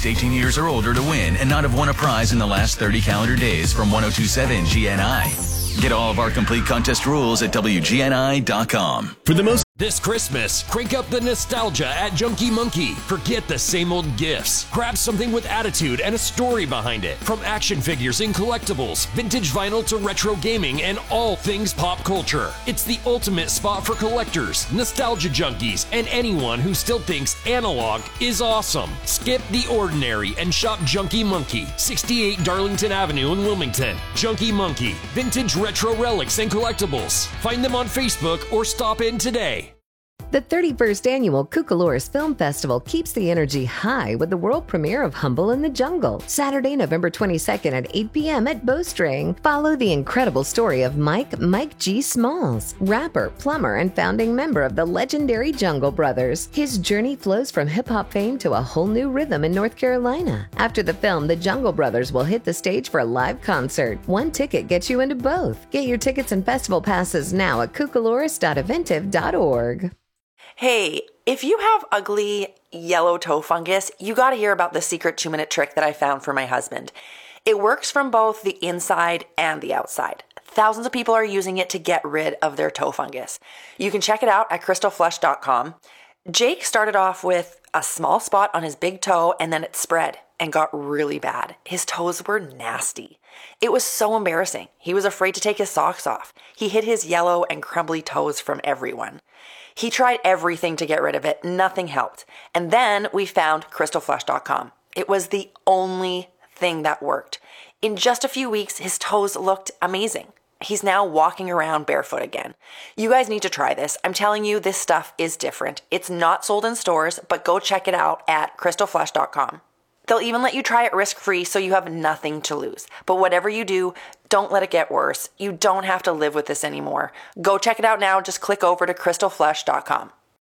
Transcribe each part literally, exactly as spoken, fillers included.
aged eighteen years or older to win and not have won a prize in the last thirty calendar days from ten twenty-seven G N I. Get all of our complete contest rules at W G N I dot com. For the most This Christmas, crank up the nostalgia at Junkie Monkey. Forget the same old gifts. Grab something with attitude and a story behind it. From action figures and collectibles, vintage vinyl to retro gaming, and all things pop culture. It's the ultimate spot for collectors, nostalgia junkies, and anyone who still thinks analog is awesome. Skip the ordinary and shop Junkie Monkey, sixty-eight Darlington Avenue in Wilmington. Junkie Monkey, vintage retro relics and collectibles. Find them on Facebook or stop in today. The thirty-first Annual Cucalores Film Festival keeps the energy high with the world premiere of Humble in the Jungle, Saturday, November twenty-second at eight p.m. at Bowstring. Follow the incredible story of Mike Mike G. Smalls, rapper, plumber, and founding member of the legendary Jungle Brothers. His journey flows from hip-hop fame to a whole new rhythm in North Carolina. After the film, the Jungle Brothers will hit the stage for a live concert. One ticket gets you into both. Get your tickets and festival passes now at cucalores dot eventive dot org. Hey, if you have ugly yellow toe fungus, you got to hear about the secret two-minute trick that I found for my husband. It works from both the inside and the outside. Thousands of people are using it to get rid of their toe fungus. You can check it out at crystal flush dot com. Jake started off with a small spot on his big toe and then it spread and got really bad. His toes were nasty. It was so embarrassing. He was afraid to take his socks off. He hid his yellow and crumbly toes from everyone. He tried everything to get rid of it. Nothing helped. And then we found crystal flush dot com. It was the only thing that worked. In just a few weeks, his toes looked amazing. He's now walking around barefoot again. You guys need to try this. I'm telling you, this stuff is different. It's not sold in stores, but go check it out at crystal flush dot com. They'll even let you try it risk-free so you have nothing to lose. But whatever you do, don't let it get worse. You don't have to live with this anymore. Go check it out now. Just click over to crystal flush dot com.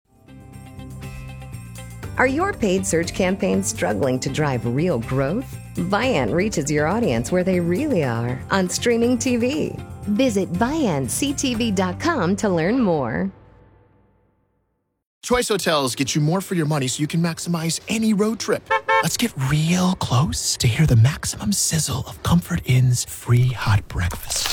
Are your paid search campaigns struggling to drive real growth? Viant reaches your audience where they really are, on streaming T V. Visit viant c t v dot com to learn more. Choice Hotels get you more for your money so you can maximize any road trip. Let's get real close to hear the maximum sizzle of Comfort Inn's free hot breakfast.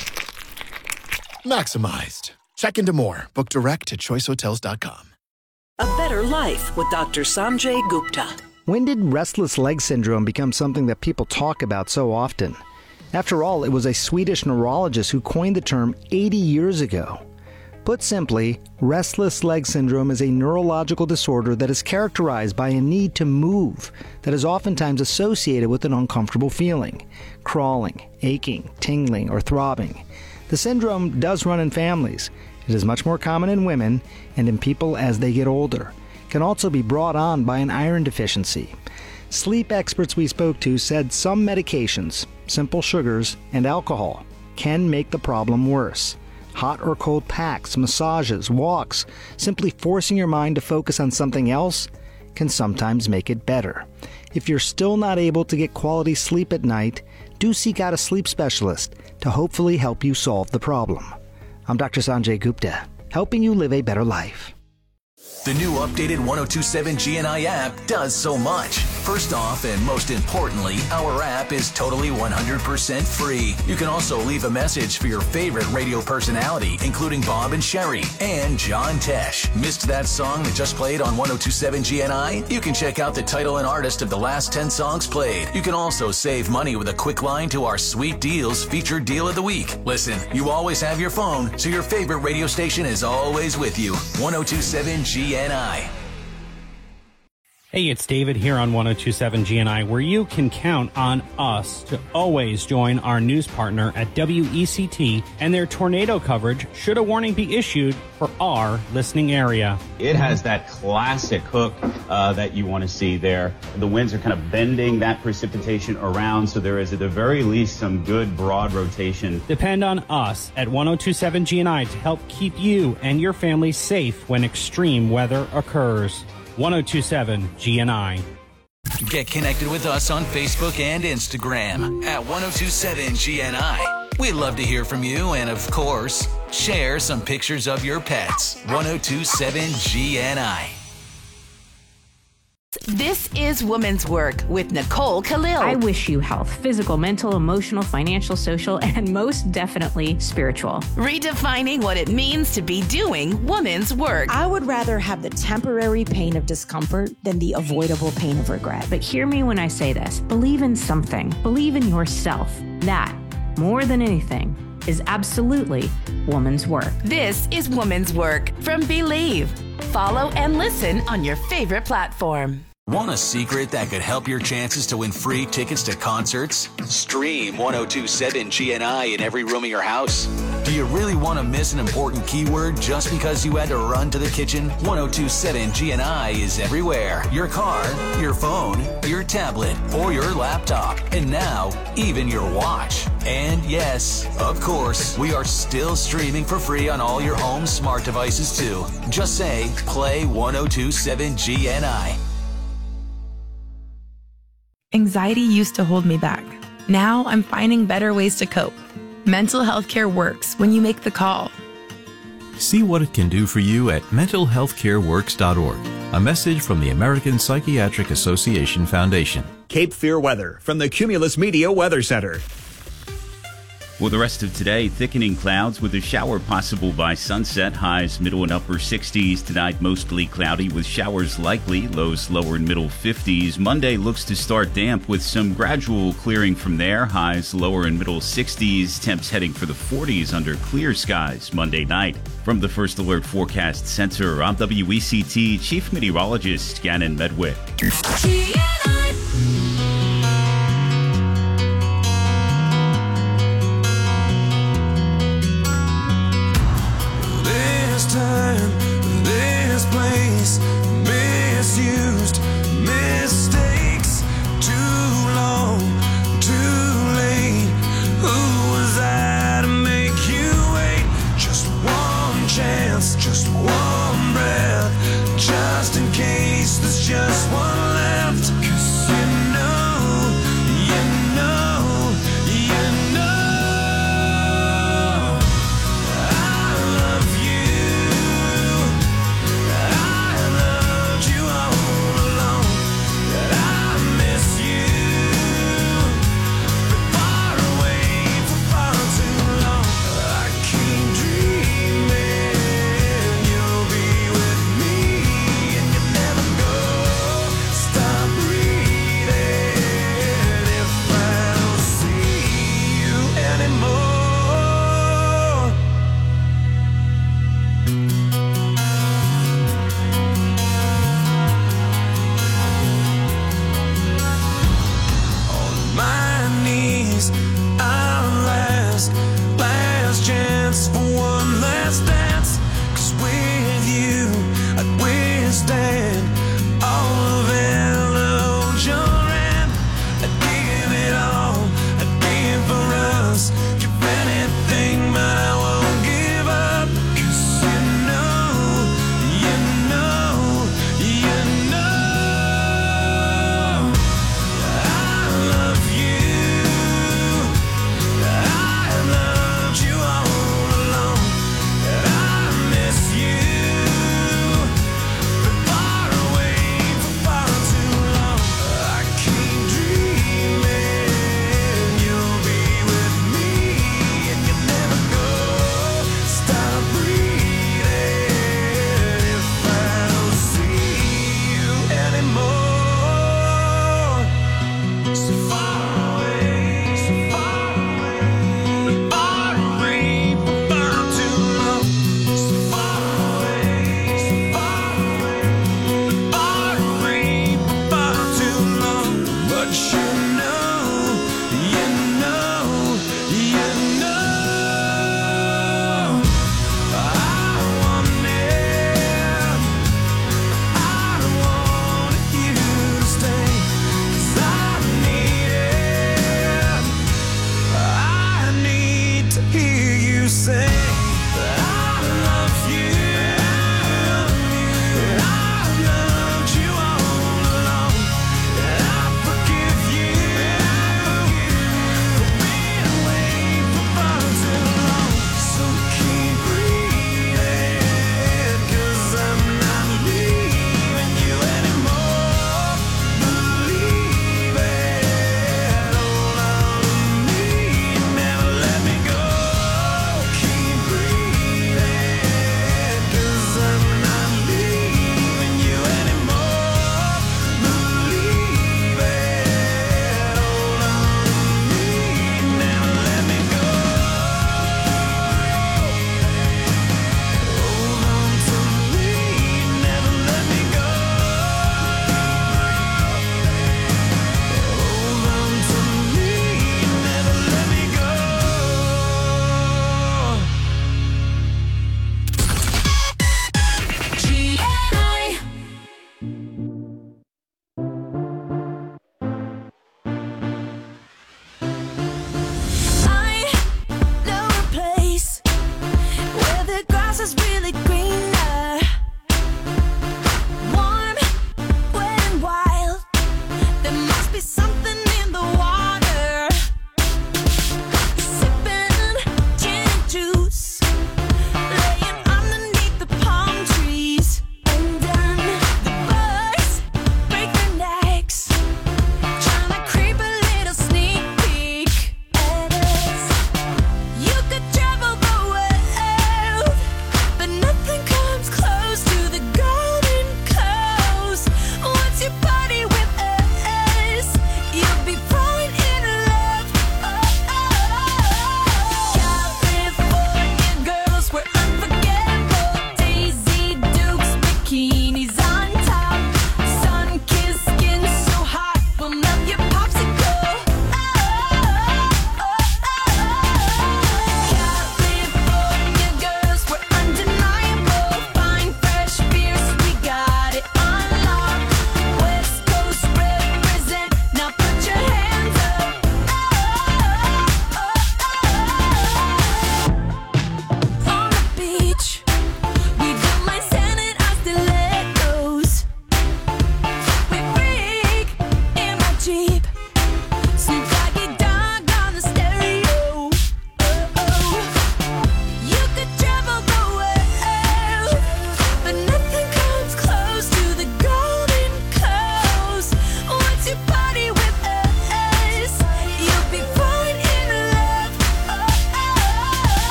Maximized. Check into more. Book direct at choice hotels dot com. A Better Life with Doctor Sanjay Gupta. When did restless leg syndrome become something that people talk about so often? After all, it was a Swedish neurologist who coined the term eighty years ago. Put simply, restless leg syndrome is a neurological disorder that is characterized by a need to move that is oftentimes associated with an uncomfortable feeling, crawling, aching, tingling, or throbbing. The syndrome does run in families. It is much more common in women and in people as they get older. It can also be brought on by an iron deficiency. Sleep experts we spoke to said some medications, simple sugars, and alcohol can make the problem worse. Hot or cold packs, massages, walks, simply forcing your mind to focus on something else can sometimes make it better. If you're still not able to get quality sleep at night, do seek out a sleep specialist to hopefully help you solve the problem. I'm Doctor Sanjay Gupta, helping you live a better life. The new updated ten twenty-seven G N I app does so much. First off, and most importantly, our app is totally one hundred percent free. You can also leave a message for your favorite radio personality, including Bob and Sherry and John Tesh. Missed that song that just played on ten twenty-seven G N I? You can check out the title and artist of the last ten songs played. You can also save money with a quick line to our Sweet Deals featured deal of the week. Listen, you always have your phone, so your favorite radio station is always with you. ten twenty-seven G N I. Hey, it's David here on ten twenty-seven G N I, where you can count on us to always join our news partner at W E C T and their tornado coverage should a warning be issued for our listening area. It has that classic hook uh, that you want to see there. The winds are kind of bending that precipitation around, so there is at the very least some good broad rotation. Depend on us at ten twenty-seven G N I to help keep you and your family safe when extreme weather occurs. ten twenty-seven G N I. Get connected with us on Facebook and Instagram at ten twenty-seven G N I. We'd love to hear from you and, of course, share some pictures of your pets. ten twenty-seven G N I. This is Woman's Work with Nicole Khalil. I wish you health, physical, mental, emotional, financial, social, and most definitely spiritual. Redefining what it means to be doing woman's work. I would rather have the temporary pain of discomfort than the avoidable pain of regret. But hear me when I say this. Believe in something. Believe in yourself. That, more than anything, is absolutely woman's work. This is Woman's Work from Believe. Follow and listen on your favorite platform. Want a secret that could help your chances to win free tickets to concerts? Stream one oh two seven G N I in every room of your house. Do you really want to miss an important keyword just because you had to run to the kitchen? one oh two seven G N I is everywhere. Your car, your phone, your tablet, or your laptop. And now, even your watch. And yes, of course, we are still streaming for free on all your home smart devices too. Just say, play one oh two seven G N I. Anxiety used to hold me back. Now I'm finding better ways to cope. Mental health care works when you make the call. See what it can do for you at mental health care works dot org. A message from the American Psychiatric Association Foundation. Cape Fear weather from the Cumulus Media Weather Center. For the rest of today, thickening clouds with a shower possible by sunset. Highs middle and upper sixties. Tonight, mostly cloudy with showers likely. Lows lower and middle fifties. Monday looks to start damp with some gradual clearing from there. Highs lower and middle sixties. Temps heading for the forties under clear skies Monday night. From the First Alert Forecast Center, I'm W E C T Chief Meteorologist Gannon Medwick. Time, this place, misused, mistakes, too long, too late. Who was I to make you wait? Just one chance, just one breath, just in case there's just one left. 'Cause you know, you know, you know.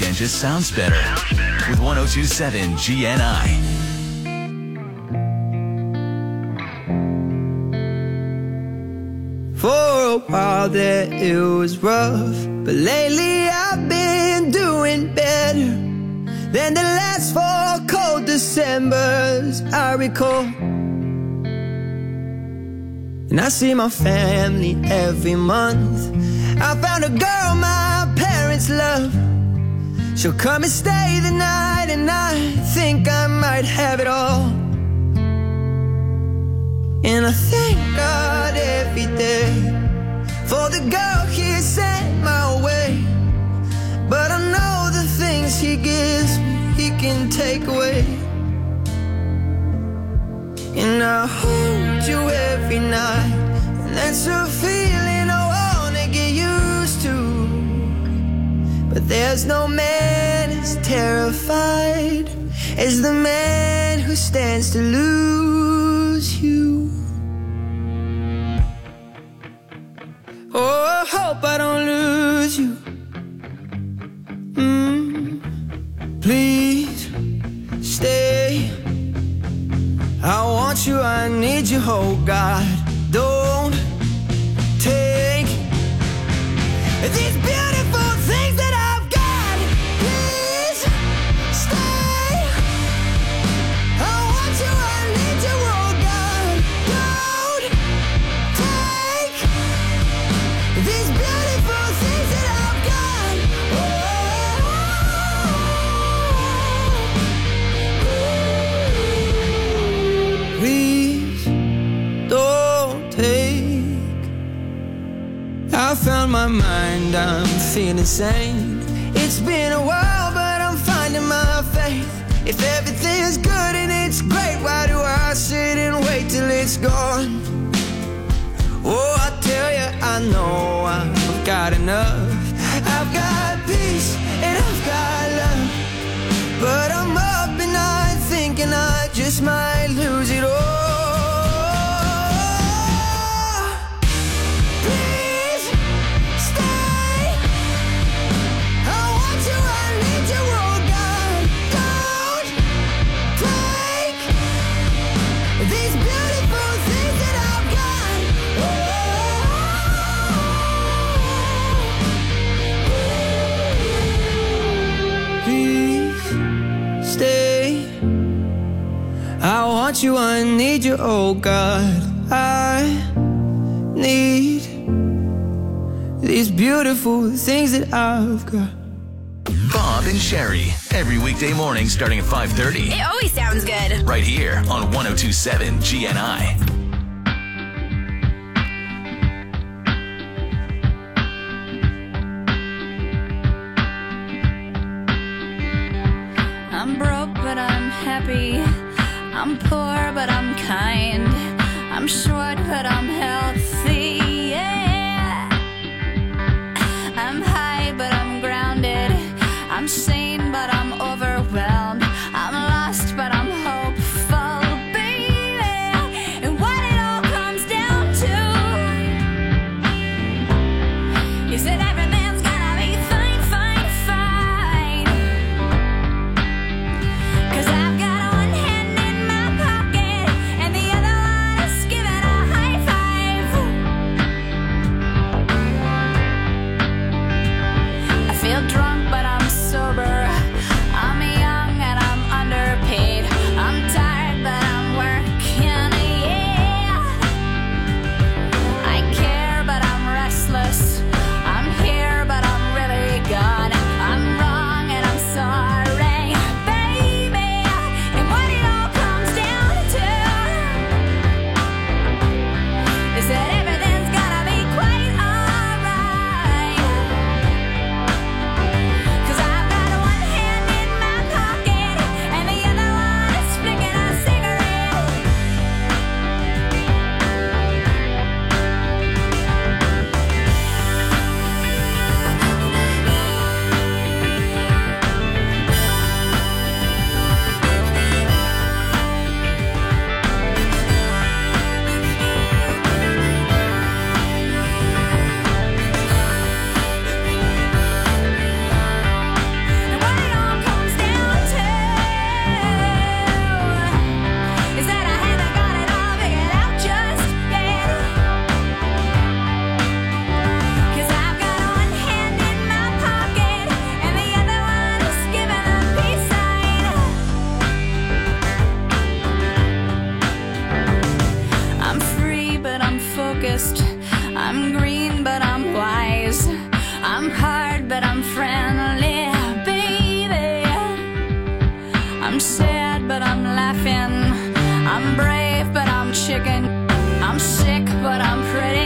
weekend just sounds better. With one oh two point seven G N I. For a while there it was rough, but lately I've been doing better than the last four cold Decembers I recall. And I see my family every month. I found a girl my parents love. She'll come and stay the night, and I think I might have it all. And I thank God every day for the girl He sent my way. But I know the things He gives me, He can take away. And I hold you every night, and that's a feeling I wanna get used to. But there's no man as terrified as the man who stands to lose you. Oh, I hope I don't lose you. Mm, please stay. I want you, I need you, oh God. Don't take these beautiful things that I've got. Please stay. I want you, I need you, oh God. Don't take these beautiful things that I've got. Oh, please don't take. I found my mind, I'm feeling sane. It's been a while, but I'm finding my faith. If everything's good and it's great, why do I sit and wait till it's gone? Oh, I tell you, I know I've got enough. I've got peace and I've got love. But I'm up and I'm thinking I just might lose it all. Please stay. I want you, I need you, oh God. Don't take these beautiful things that I've got. Please stay. I want you, I need you, oh God. I need these beautiful things that I've got. Bob and Sherry, every weekday morning starting at five thirty. It always sounds good. Right here on one oh two point seven G N I. I'm broke, but I'm happy. I'm poor, but I'm kind. I'm short, but I'm healthy. Yeah. I'm high, but I'm grounded. I'm sane, but I'm overwhelmed. I'm lost, but I'm hopeful, baby. And what it all comes down to is that every man's gonna be fine, fine, fine. 'Cause I've got one hand in my pocket and the other one is giving a high five. I feel drunk, but I'm sober. sad, but I'm laughing. I'm brave, but I'm chicken. I'm sick, but I'm pretty.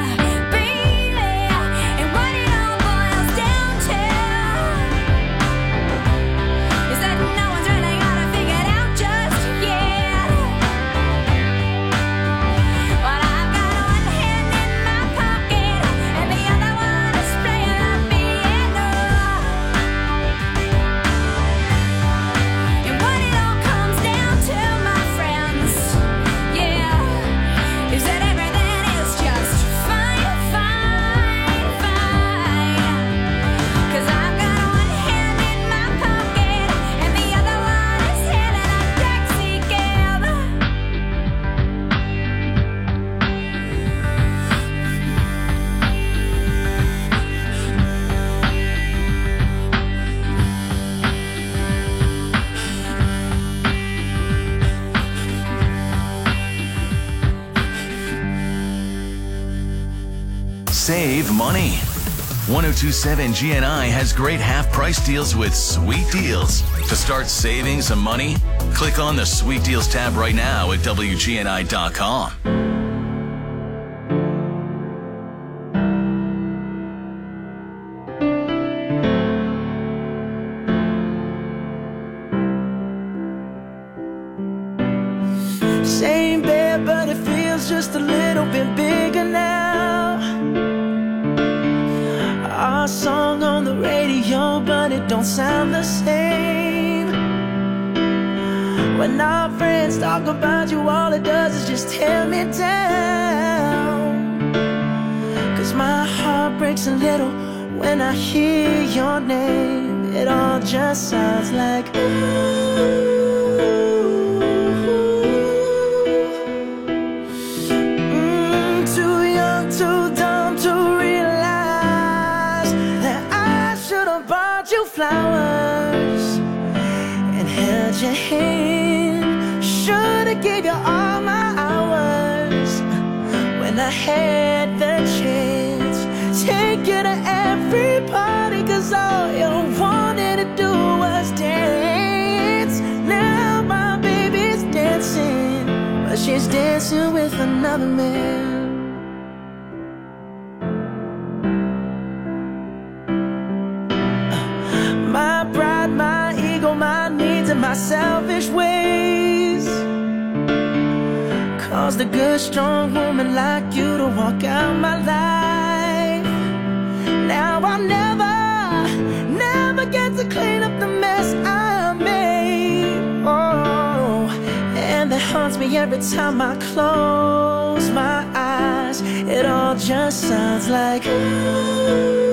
Save money. one oh two seven G N I has great half-price deals with sweet deals. To start saving some money, click on the Sweet Deals tab right now at W G N I dot com. Same bed, but it feels just a little bit bigger now. Our song on the radio, but it don't sound the same. When our friends talk about you, all it does is just tear me down. Cause my heart breaks a little when I hear your name. It all just sounds like ooh. Flowers and held your hand. Should've gave you all my hours when I had the chance. Take you to every party, cause all you wanted to do was dance. Now my baby's dancing, but she's dancing with another man. My selfish ways caused a good, strong woman like you to walk out my life. Now I'll never, never get to clean up the mess I made. Oh, and that haunts me every time I close my eyes. It all just sounds like ooh.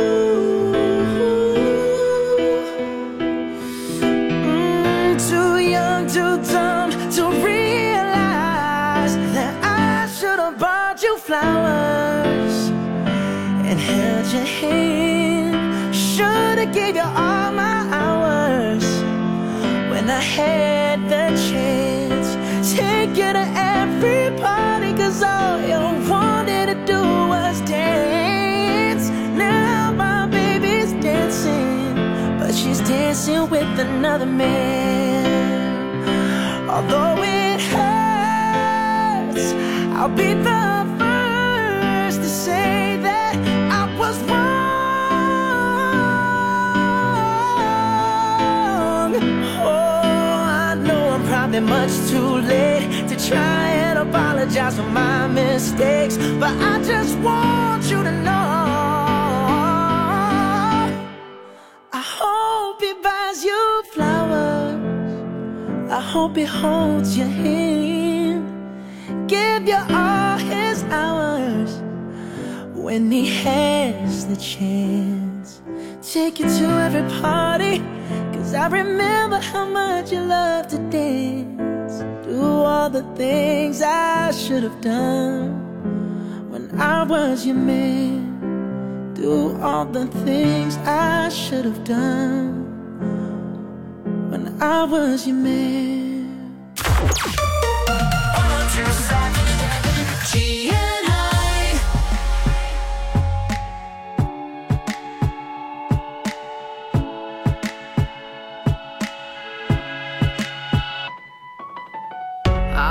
Too dumb to realize that I should have bought you flowers and held your hand. Should have gave you all my hours when I had the chance. Take you to every party, cause all you wanted to do was dance. Now my baby's dancing, but she's dancing with another man. Although it hurts, I'll be the first to say that I was wrong. Oh, I know I'm probably much too late to try and apologize for my mistakes, but I just want you to know I hope he buys you flowers. I hope he holds your hand, give you all his hours when he has the chance. Take you to every party, cause I remember how much you love to dance. Do all the things I should have done when I was your man. Do all the things I should have done when I was your man. G N I.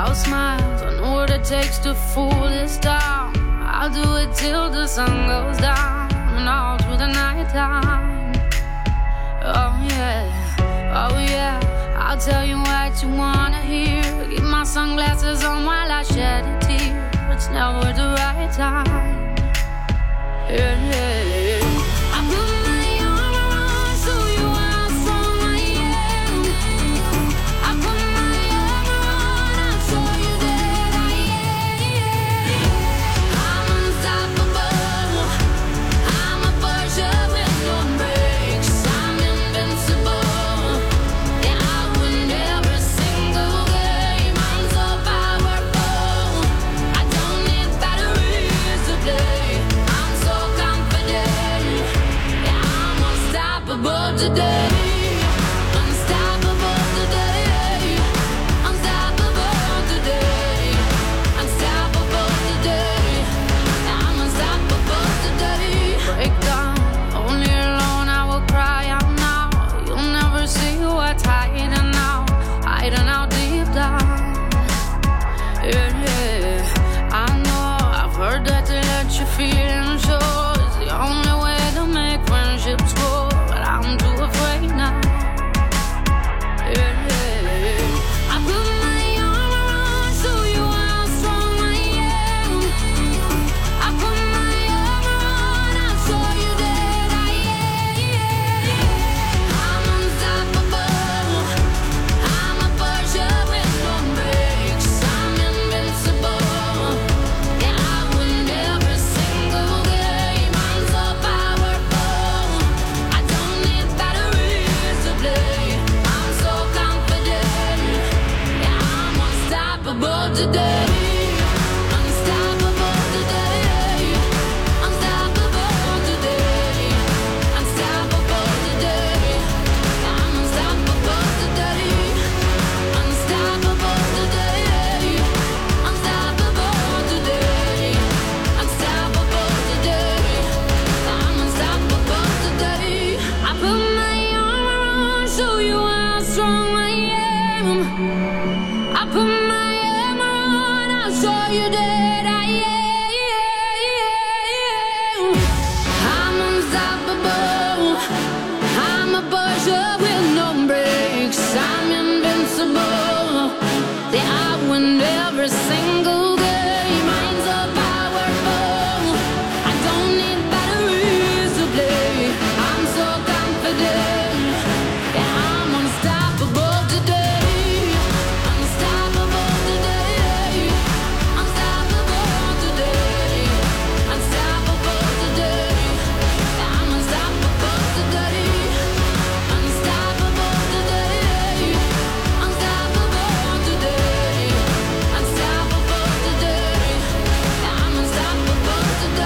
I'll smile, I know what it takes to fool this town. I'll do it till the sun goes down and all through the night time. Oh yeah, oh yeah, I'll tell you what you wanna hear. Keep my sunglasses on while I shed a tear. It's never the right time. Yeah, yeah, yeah. I put my arm around so you how strong I am. I put my arm around, I'll show you that I am. I'm unstoppable. I'm a Porsche with no brakes. I'm invincible. Yeah, I win every single game. I'm so powerful. I don't need batteries to play. I'm so confident. Yeah, I'm unstoppable today. Unstoppable today. Unstoppable today. Unstoppable today. I'm unstoppable today. Break down, only alone I will cry out now. You'll never see what's hiding out, hiding out deep down. Yeah, yeah. I know, I've heard that to let your feelings show is the only way to make friendships grow, but I'm too afraid now. Yeah, yeah. I put my arm around, show you how strong I am. I put my arm around, I'll show you that I am. I'm unstoppable. I'm a Porsche with no brakes. I'm invincible. Yeah, I win every single game. I'm so powerful. I don't need batteries to play. I'm so confident. Yeah, I'm unstoppable today. Unstoppable today. Unstoppable today. Unstoppable today. I'm unstoppable today. Unstoppable today. Unstoppable today. Unstoppable today. I'm unstoppable today. I put my arm around, show you how strong I am. I put my arm around, I'll show you that I am. I'm unstoppable. I'm a Porsche with no brakes. I'm invincible. Yeah, I win every single game. I'm so powerful. I don't need batteries to play. I'm so confident. Yeah, I'm unstoppable today. Unstoppable today. Unstoppable today. Unstoppable today. Yeah, I'm unstoppable today. Unstoppable today. Unstoppable today. Unstoppable today. Yeah, I'm unstoppable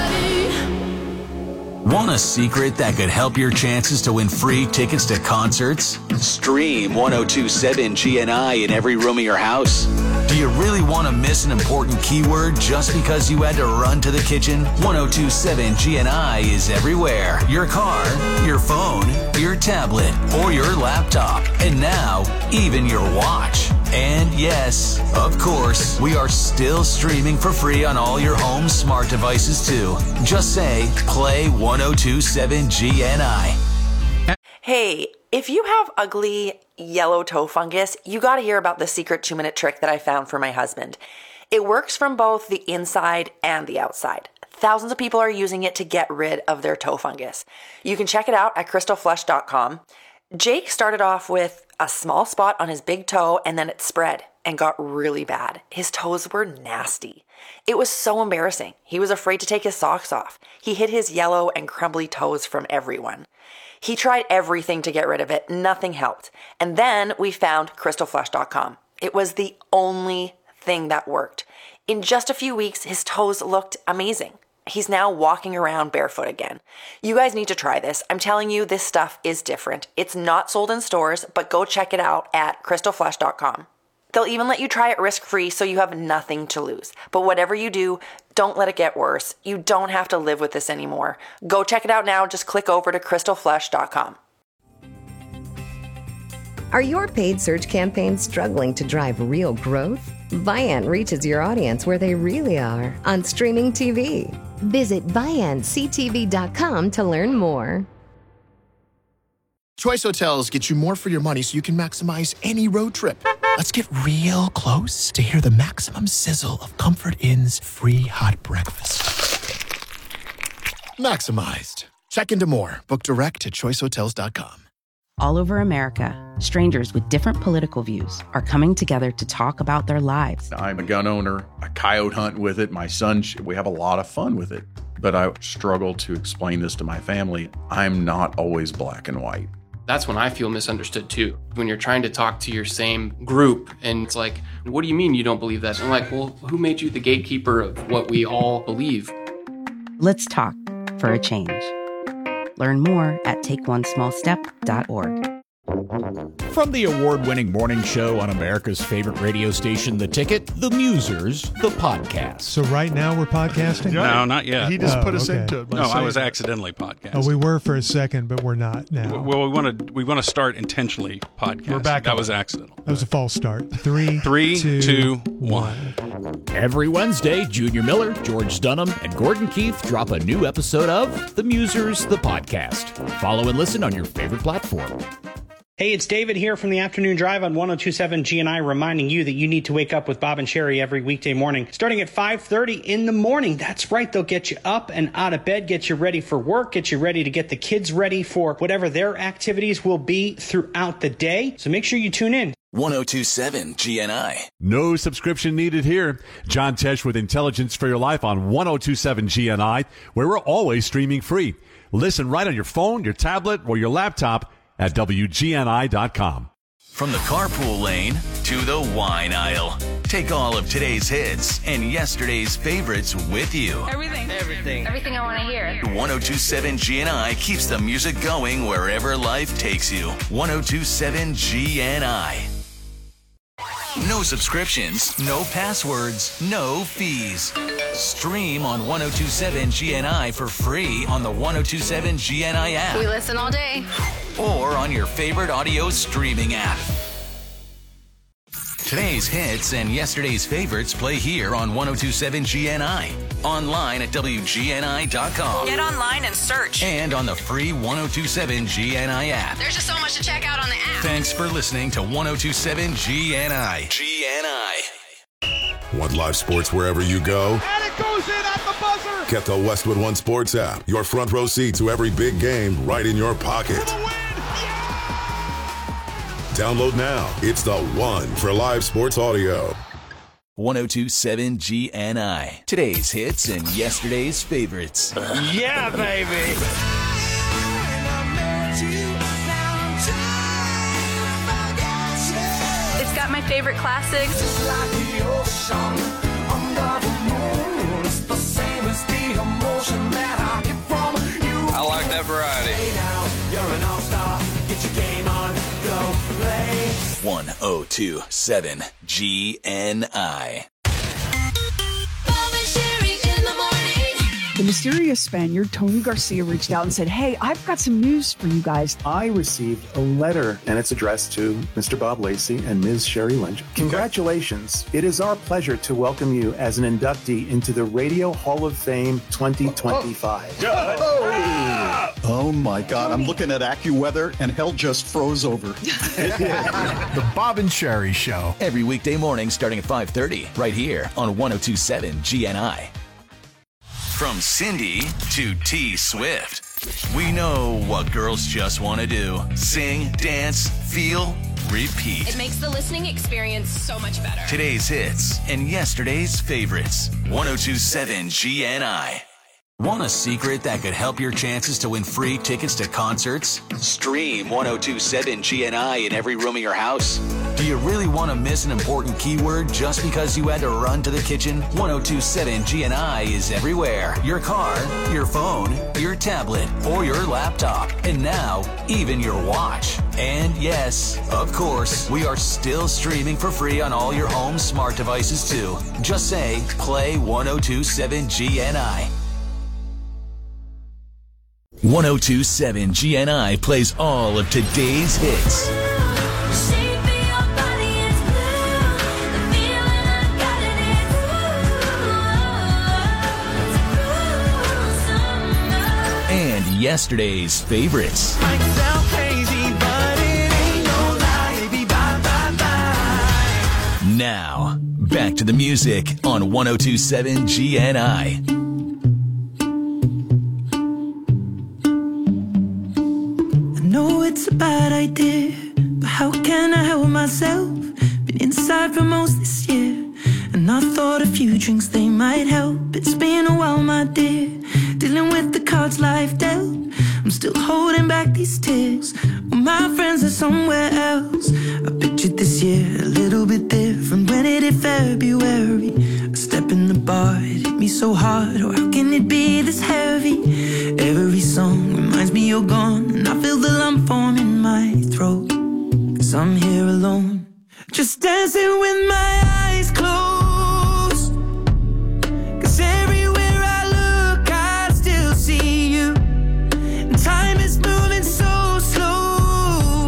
today. Want a secret that could help your chances to win free tickets to concerts? Stream one oh two seven G N I in every room of your house. Do you really want to miss an important keyword just because you had to run to the kitchen? one oh two seven G N I is everywhere. Your car, your phone, your tablet, or your laptop. And now, even your watch. And yes, of course, we are still streaming for free on all your home smart devices too. Just say, play one oh two seven G N I. Hey, if you have ugly yellow toe fungus, you got to hear about the secret two-minute trick that I found for my husband. It works from both the inside and the outside. Thousands of people are using it to get rid of their toe fungus. You can check it out at crystal flush dot com. Jake started off with a small spot on his big toe and then it spread and got really bad. His toes were nasty. It was so embarrassing. He was afraid to take his socks off. He hid his yellow and crumbly toes from everyone. He tried everything to get rid of it. Nothing helped. And then we found crystal flush dot com. It was the only thing that worked. In just a few weeks, his toes looked amazing. He's now walking around barefoot again. You guys need to try this. I'm telling you, this stuff is different. It's not sold in stores, but go check it out at crystal flush dot com. They'll even let you try it risk-free so you have nothing to lose. But whatever you do, don't let it get worse. You don't have to live with this anymore. Go check it out now. Just click over to crystal flush dot com. Are your paid search campaigns struggling to drive real growth? Viant reaches your audience where they really are on streaming T V. Visit Viant C T V dot com to learn more. Choice Hotels get you more for your money so you can maximize any road trip. Let's get real close to hear the maximum sizzle of Comfort Inn's free hot breakfast. Maximized. Check into more. Book direct at choice hotels dot com. All over America, strangers with different political views are coming together to talk about their lives. I'm a gun owner. I coyote hunt with it. My son, we have a lot of fun with it. But I struggle to explain this to my family. I'm not always black and white. That's when I feel misunderstood too. When you're trying to talk to your same group and it's like, what do you mean you don't believe that? I'm like, well, who made you the gatekeeper of what we all believe? Let's talk for a change. Learn more at take one small step dot org. From the award-winning morning show on America's favorite radio station, The Ticket, The Musers, the podcast. So right now we're podcasting? No, not yet. He just oh, put us okay. into it. No, I was accidentally podcasting. Oh, we were for a second, but we're not now. Well, we want to we want to start intentionally podcasting. We're back. That on. was accidental. That was a false start. Three, Three two, two, one. Every Wednesday, Junior Miller, George Dunham, and Gordon Keith drop a new episode of The Musers, the podcast. Follow and listen on your favorite platform. Hey, it's David here from the Afternoon Drive on one oh two point seven G N I, reminding you that you need to wake up with Bob and Sherry every weekday morning, starting at five thirty in the morning. That's right. They'll get you up and out of bed, get you ready for work, get you ready to get the kids ready for whatever their activities will be throughout the day. So make sure you tune in. one oh two point seven G N I. No subscription needed here. John Tesh with Intelligence for Your Life on one oh two point seven G N I, where we're always streaming free. Listen right on your phone, your tablet, or your laptop at W G N I dot com. From the carpool lane to the wine aisle. Take all of today's hits and yesterday's favorites with you. Everything. Everything. Everything I want to hear. one oh two point seven G N I keeps the music going wherever life takes you. one oh two point seven G N I. No subscriptions, no passwords, no fees. Stream on one oh two point seven G N I for free on the one oh two point seven G N I app. We listen all day. Or on your favorite audio streaming app. Today's hits and yesterday's favorites play here on one oh two point seven G N I. Online at W G N I dot com. Get online and search. And on the free one oh two point seven G N I app. There's just so much to check out on the app. Thanks for listening to one oh two point seven G N I. G N I. Want live sports wherever you go? And it goes in at the buzzer! Get the Westwood One Sports app. Your front row seat to every big game right in your pocket. For the win! Yeah! Download now. It's the one for live sports audio. one oh two point seven G N I. Today's hits and yesterday's favorites. Yeah, baby! It's got my favorite classics. I like that variety. one oh two point seven G N I. The mysterious Spaniard, Tony Garcia, reached out and said, hey, I've got some news for you guys. I received a letter, and it's addressed to Mister Bob Lacey and Miz Sherry Lynch. Congratulations. It is our pleasure to welcome you as an inductee into the Radio Hall of Fame twenty twenty-five. Oh, oh. oh my God. I'm looking at AccuWeather, and hell just froze over. The Bob and Sherry Show. Every weekday morning starting at five thirty, right here on one oh two point seven G N I. From Cindy to T Swift, we know what girls just want to do. Sing, dance, feel, repeat. It makes the listening experience so much better. Today's hits and yesterday's favorites. one oh two point seven G N I. Want a secret that could help your chances to win free tickets to concerts? Stream one oh two point seven G N I in every room of your house. Do you really want to miss an important keyword just because you had to run to the kitchen? one oh two point seven G N I is everywhere. Your car, your phone, your tablet, or your laptop. And now, even your watch. And yes, of course, we are still streaming for free on all your home smart devices too. Just say, play one oh two point seven G N I. one oh two point seven G N I plays all of today's hits. yesterday's favorites. Might sound crazy, but it ain't no lie. Baby, bye, bye, bye. Now, back to the music on one oh two point seven G N I. I know it's a bad idea, but how can I help myself? Been inside for most this year, and I thought a few drinks, they might help. It's been a while, my dear, dealing with the cards life dealt. I'm still holding back these tears, well, my friends are somewhere else. I pictured this year a little bit different. When it hit February, a step in the bar, it hit me so hard. Or how can it be this heavy? Every song reminds me you're gone, and I feel the lump form in my throat, 'cause I'm here alone, just dancing with my eyes closed. 'Cause everywhere I look, I still see you. And time is moving so slow,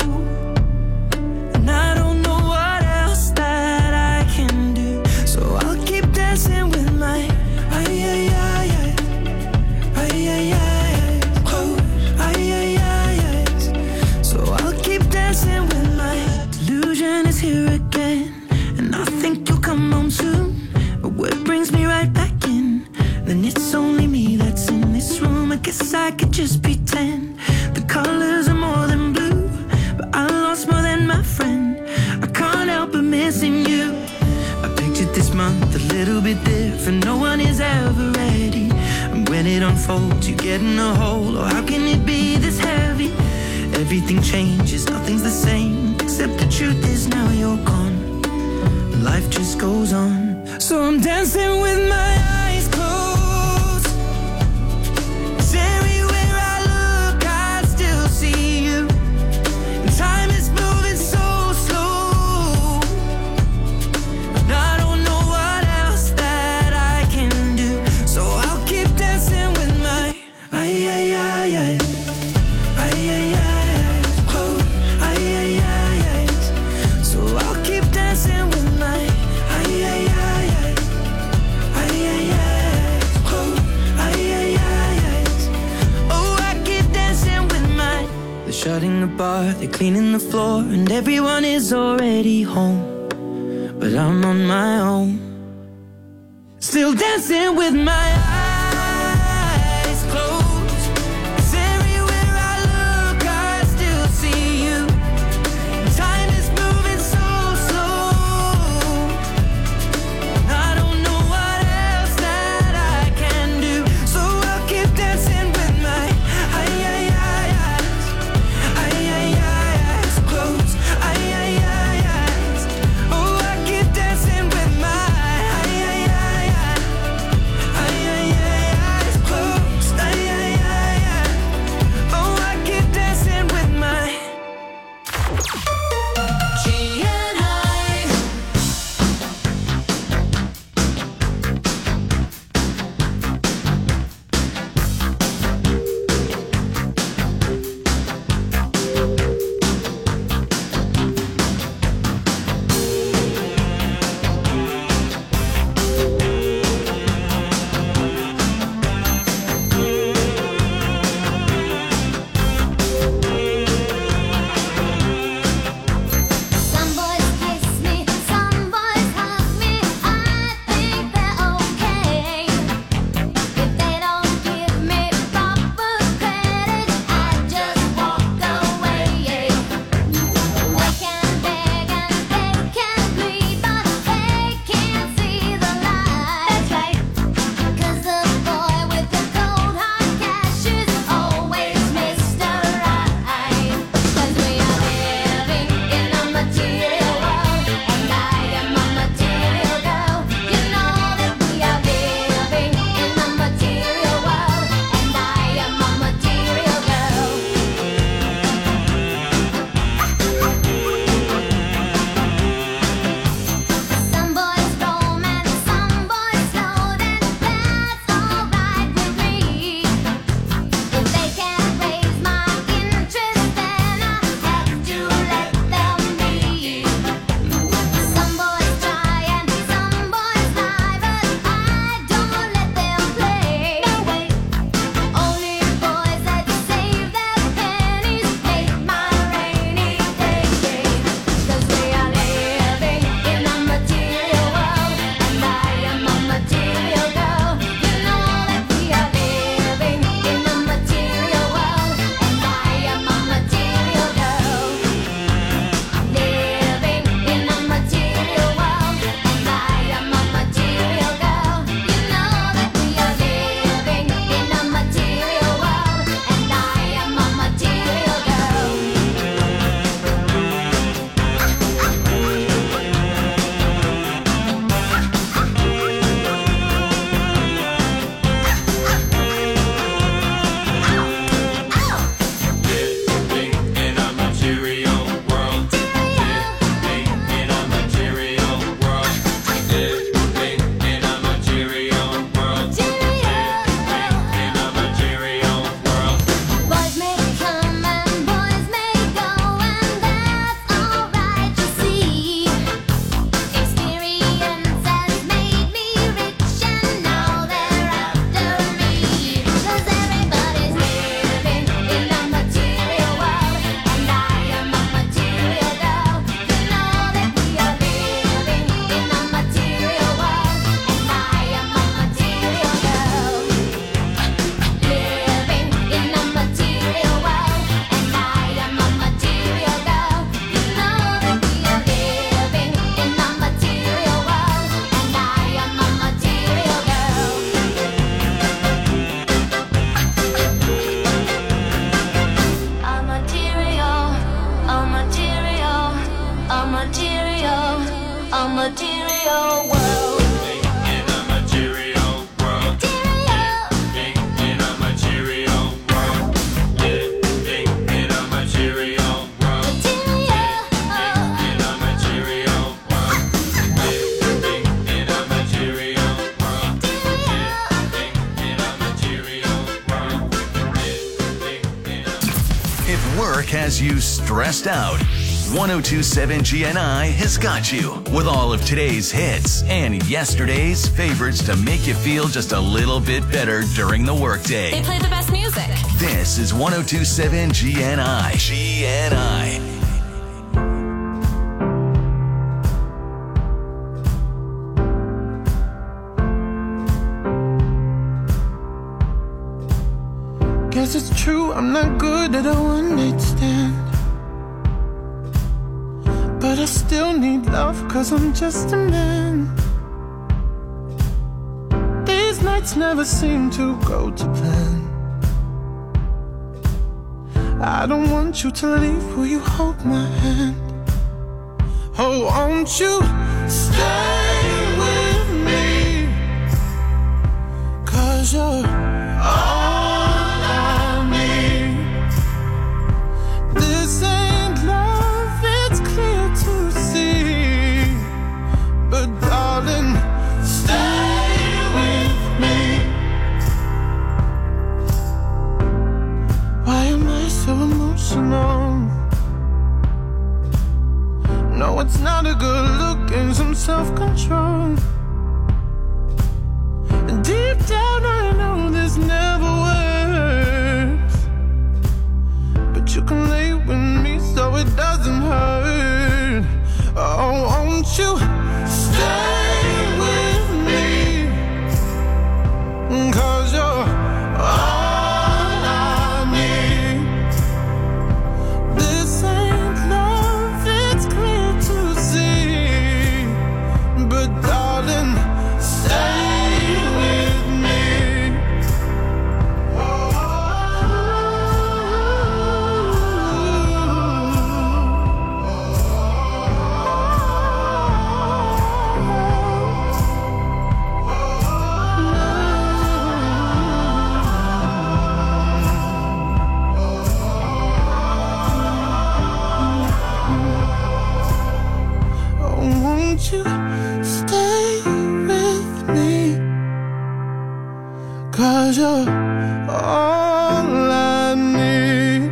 and I don't know what else that I can do. So I'll keep dancing with my ay ay ay ay ay ay ay close ay ay ay ay. So I'll keep dancing with my delusion is here again, and I think you'll come home soon. But what brings me right back in? Then it's only me that's in this room. I guess I could just pretend the colors are more than blue, but I lost more than my friend. I can't help but missing you. I pictured this month a little bit different. No one is ever ready, and when it unfolds, you get in a hole. Or how can it be this heavy? Everything changes, nothing's the same, except the truth is now you're gone. Life just goes on. So I'm dancing with my eyes closed. 'Cause everywhere I look, I still see you. And time is moving so slow, and I don't know what else that I can do. So I'll keep dancing with my ay ay ay ay ay ay ay close ay ay ay ay. So I'll keep dancing with my ay ay ay ay ay ay ay close ay ay ay ay. Oh, I keep dancing with my. They're shutting the bar, they're cleaning the floor, and everyone is already home, but I'm on my own, still dancing with my eyes closed. 'Cause everywhere I look, I still see you. Time is moving so slow, and I don't know what else that I can do. So I'll keep dancing with my ay ay ay eyes, ay ay ay eyes closed, ay ay ay eyes. Oh, I keep dancing with my ay ay ay ay ay ay ay eyes closed, ay ay ay ay. Oh, I keep dancing with my G N I. material world. In a material world. Living in a material world. Living in a material world. Living in a material world. Living in a material world. Living in a material world. If work has you stressed out, one oh two seven G N I has got you with all of today's hits and yesterday's favorites to make you feel just a little bit better during the workday. They play the best music. This is one oh two seven G N I. G N I. Guess it's true, I'm not good at a one-night stand. But I still need love, cause I'm just a man. These nights never seem to go to plan. I don't want you to leave, will you hold my hand? Oh, won't you stay with me? Cause you're all I need. This ain't love, it's clear to see. But darling, stay with me. Why am I so emotional? No, it's not a good look and some self-control. Deep down I know this never works, but you can lay with me so it doesn't hurt. Oh, won't you stay with me? Cause you're all I need. This ain't love, it's clear to see. But darling, stay with me. Oh, won't you stay with me? Cause you're all I need.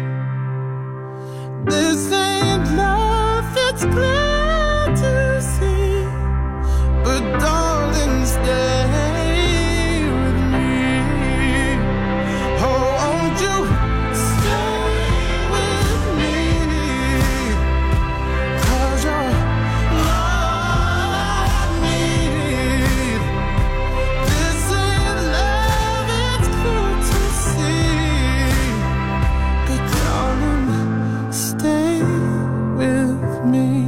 This ain't love, it's clear to see. But darling, stay with me. Oh, won't you stay with me? Cause you're all I need. This ain't love, it's clear to see. But darling, stay with me.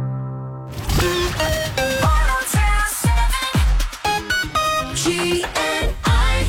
G N I.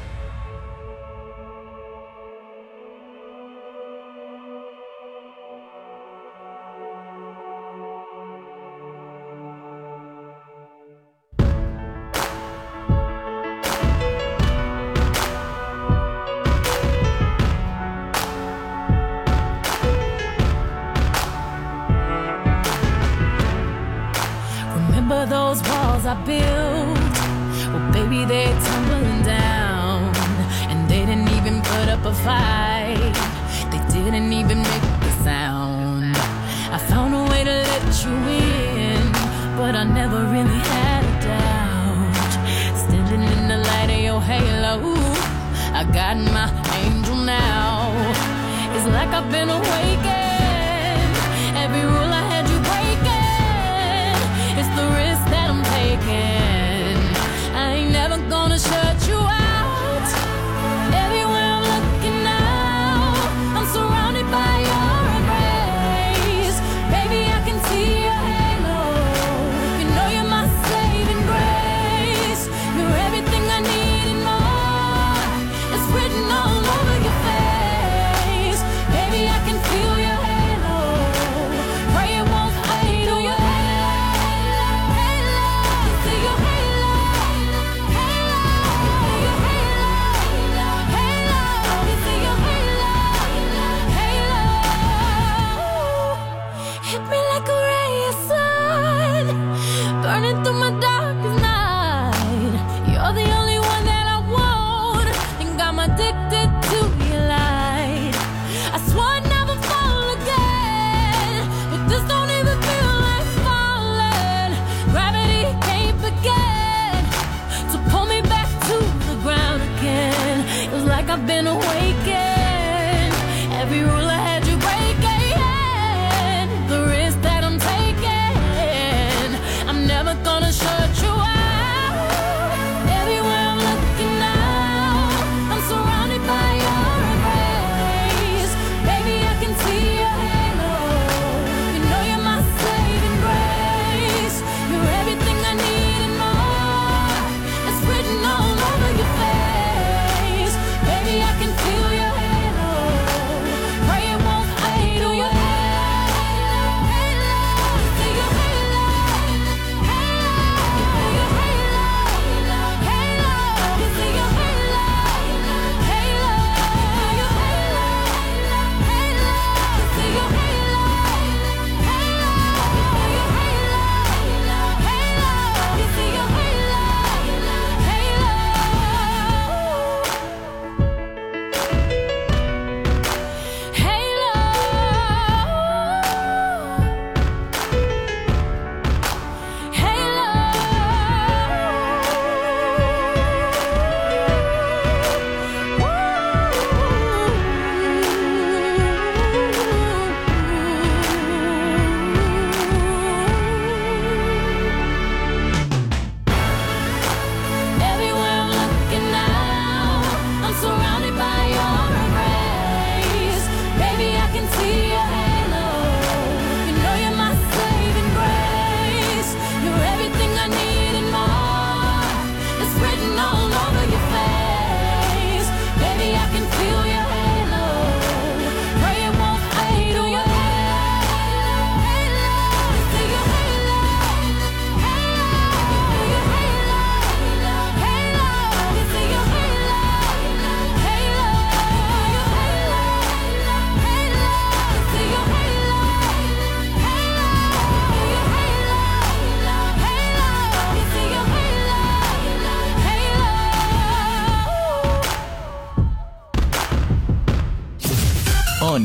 Remember those walls I built? Well, baby, they're tumbling down. And they didn't even put up a fight. They didn't even make the sound. I found a way to let you in, but I never really had a doubt. Standing in the light of your halo, I got my angel now. It's like I've been awakened. Every rule I had you breaking. It's the risk that I'm taking. I ain't never gonna shut you out. Everywhere I'm looking now, I'm surrounded by your embrace. Baby, I can see your halo. You know you're my saving grace. You're everything I need and more. It's written all over your face. Baby, I can feel your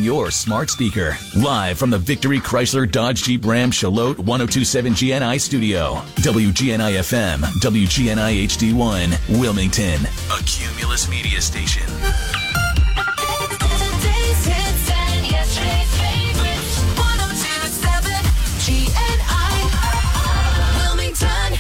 your smart speaker. Live from the Victory Chrysler Dodge Jeep Ram Charlotte ten twenty-seven G N I studio. W G N I F M, W G N I H D one, Wilmington. A Cumulus media station. Today's hits and yesterday's favorites. ten twenty-seven G N I Wilmington.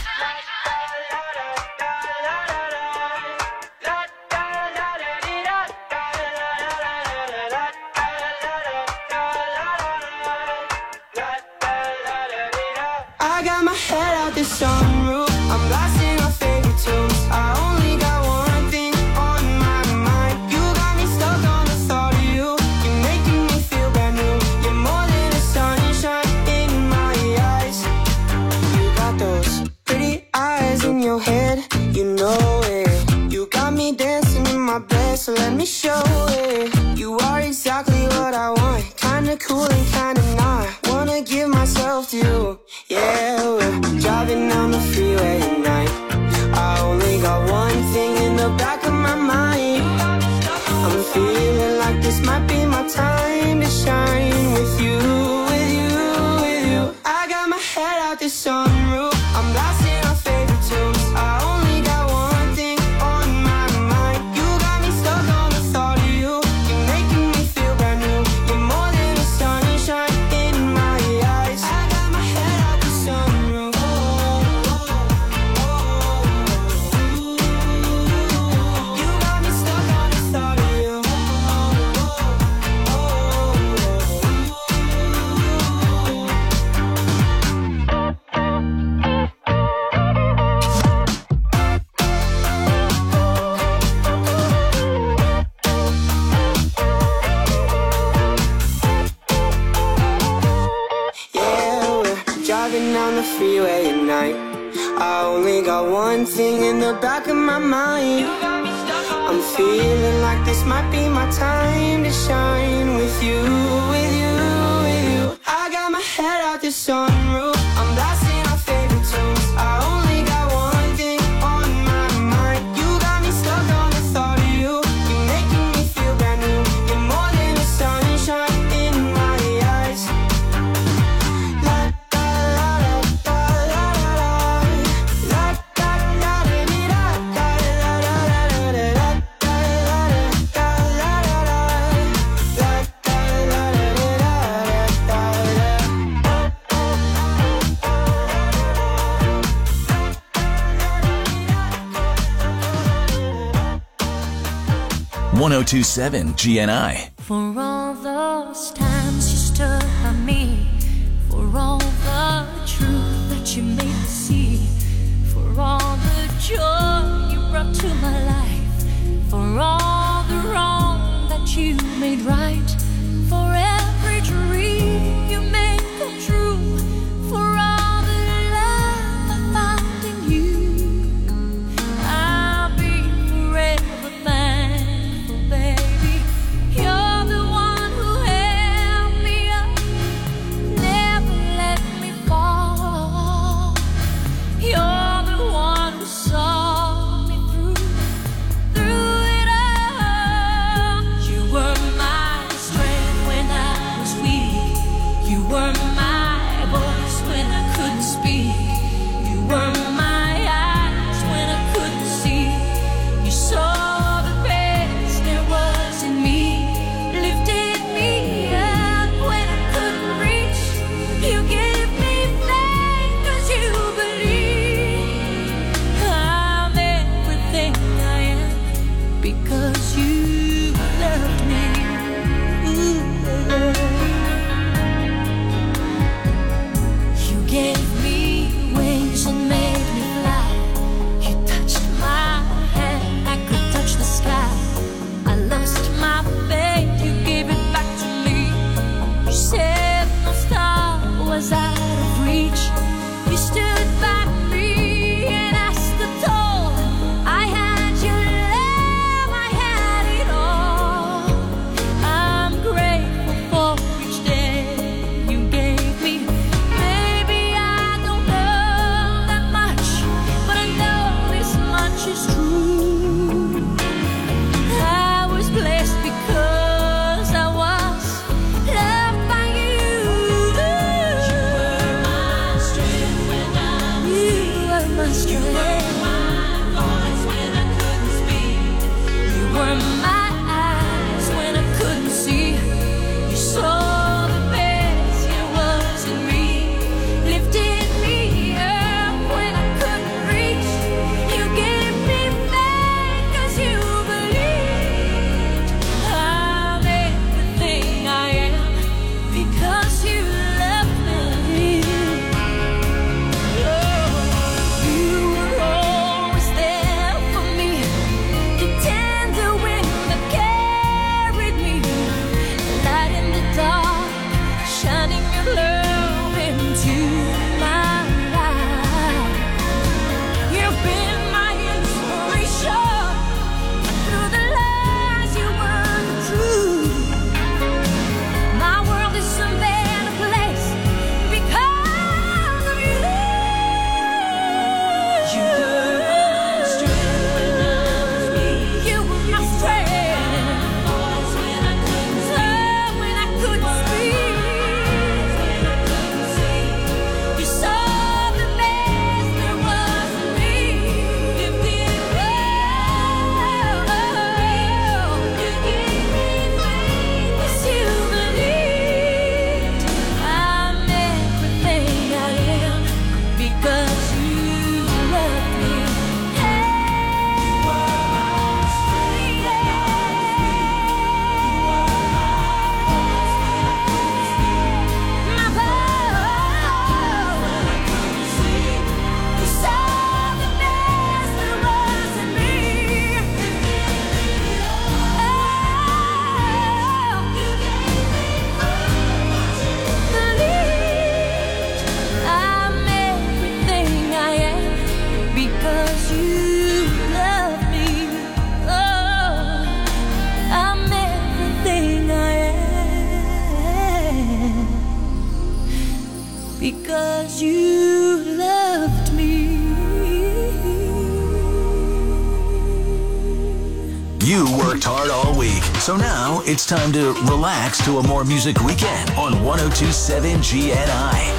I got my head out the sunroof. I'm blasting our favorite tunes. I only got one thing on my mind. You got me stuck on the thought of you. You're making me feel brand new. You're more than a sunshine in my eyes. You got those pretty eyes in your head. You know it. You got me dancing in my bed, so let me show it. You are exactly what I want. Kinda cool and kinda not. Wanna give myself to you. Yeah, we're driving down the freeway at night. I only got one thing in the back of my mind. I'm feeling like this might be my time to shine with you, with you, with you. I got my head out the sunroof. I'm blasting our favorite tunes. I only got one thing on my mind. You got me stuck on the thought of you. You're making me feel brand new. You're more than a sunshine in my eyes. I got my head out the sunroof. You got me stuck on the thought of you. Yeah, we're driving down the freeway at night. I only got one thing in the back of my mind. I'm feeling like this might be my time to shine with you, with you, with you. I got my head out the sunroof. I'm blasting our favorite tunes. I only got one thing on my mind. You got me stuck on the thought of you. You're making me feel brand new. You're more than the sunshine in my eyes. La da la da la la la. La da da da dee da da la la la la la. La da la da la la la. La da la da da da ten twenty-seven G N I. For all those times you stood by me, for all the truth that you made me see, for all the joy you brought to my life, for all the wrong that you made right, for every dream you made come true, for all the love I found in you, I'll be forever thankful, baby. You're the one who held me up, never let me fall. You're the one who saw me through, through it all. You were my strength when I because you loved me. You worked hard all week, so now it's time to relax to a more music weekend on one oh two point seven G N I.